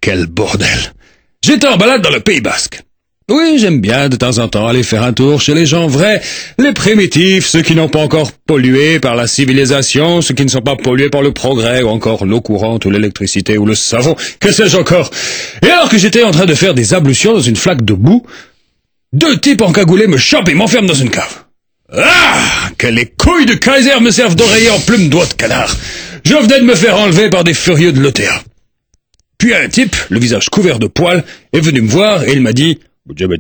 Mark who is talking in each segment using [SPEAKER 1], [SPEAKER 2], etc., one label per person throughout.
[SPEAKER 1] quel bordel! J'étais en balade dans le Pays Basque. Oui, j'aime bien de temps en temps aller faire un tour chez les gens vrais, les primitifs, ceux qui n'ont pas encore pollué par la civilisation, ceux qui ne sont pas pollués par le progrès, ou encore l'eau courante, ou l'électricité, ou le savon, que sais-je encore. Et alors que j'étais en train de faire des ablutions dans une flaque de boue, 2 types encagoulés me chopent et m'enferment dans une cave. Ah! Que les couilles de Kaiser me servent d'oreiller en plume d'oie de canard. Je venais de me faire enlever par des furieux de l'OTA. Puis un type, le visage couvert de poils, est venu me voir et il m'a dit... Quoi? Et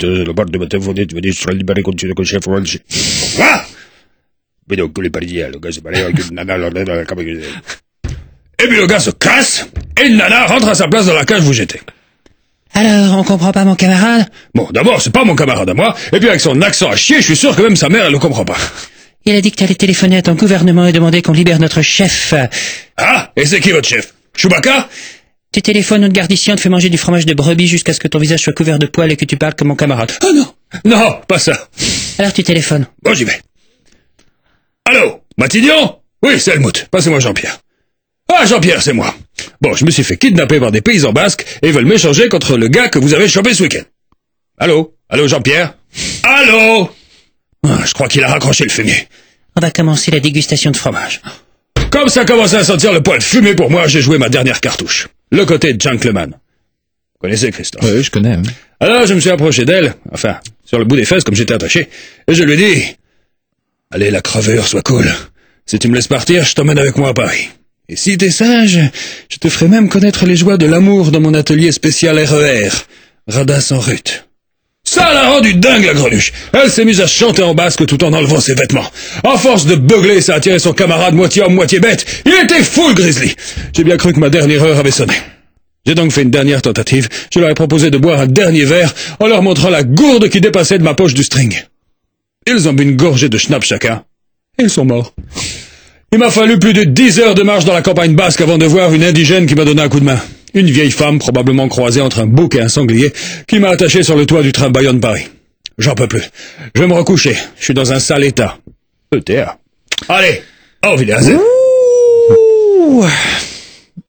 [SPEAKER 1] puis le gars se casse, et une nana rentre à sa place dans la cage où j'étais.
[SPEAKER 2] Alors, on comprend pas mon camarade?
[SPEAKER 1] Bon, d'abord, c'est pas mon camarade à moi, et puis avec son accent à chier, je suis sûr que même sa mère, elle le comprend pas.
[SPEAKER 2] Il a dit que t'allais téléphoner à ton gouvernement et demander qu'on libère notre chef.
[SPEAKER 1] Ah? Et c'est qui votre chef? Chewbacca?
[SPEAKER 2] Tu téléphones, notre gardition te fait manger du fromage de brebis jusqu'à ce que ton visage soit couvert de poils et que tu parles comme mon camarade.
[SPEAKER 1] Ah non! Non, pas ça.
[SPEAKER 2] Alors tu téléphones.
[SPEAKER 1] Bon, j'y vais. Allô? Matignon? Oui, c'est Helmut. Passez-moi Jean-Pierre. Ah, Jean-Pierre, c'est moi. Bon, je me suis fait kidnapper par des paysans basques et ils veulent m'échanger contre le gars que vous avez chopé ce week-end. Allô? Allô, Jean-Pierre? Allô? Ah, je crois qu'il a raccroché le fumier.
[SPEAKER 2] On va commencer la dégustation de fromage.
[SPEAKER 1] Comme ça commençait à sentir le poil fumé pour moi, j'ai joué ma dernière cartouche. Le côté gentleman. Vous connaissez Christophe?
[SPEAKER 3] Oui, je connais.
[SPEAKER 1] Alors, je me suis approché d'elle, enfin, sur le bout des fesses comme j'étais attaché, et je lui ai dit... Allez, la crevure, sois cool. Si tu me laisses partir, je t'emmène avec moi à Paris. Et si t'es sage, je te ferai même connaître les joies de l'amour dans mon atelier spécial RER. Radin sans rut. Ça l'a rendu dingue, la greluche. Elle s'est mise à chanter en basque tout en enlevant ses vêtements. À force de beugler, ça a attiré son camarade moitié homme, moitié bête. Il était fou, le grizzly. J'ai bien cru que ma dernière heure avait sonné. J'ai donc fait une dernière tentative. Je leur ai proposé de boire un dernier verre en leur montrant la gourde qui dépassait de ma poche du string. Ils ont bu une gorgée de schnapp chacun. Et ils sont morts. Il m'a fallu plus de 10 heures de marche dans la campagne basque avant de voir une indigène qui m'a donné un coup de main. Une vieille femme, probablement croisée entre un bouc et un sanglier, qui m'a attaché sur le toit du train Bayonne-Paris. J'en peux plus. Je vais me recoucher. Je suis dans un sale état. ETA. Allez, au revoir.
[SPEAKER 2] Ouh.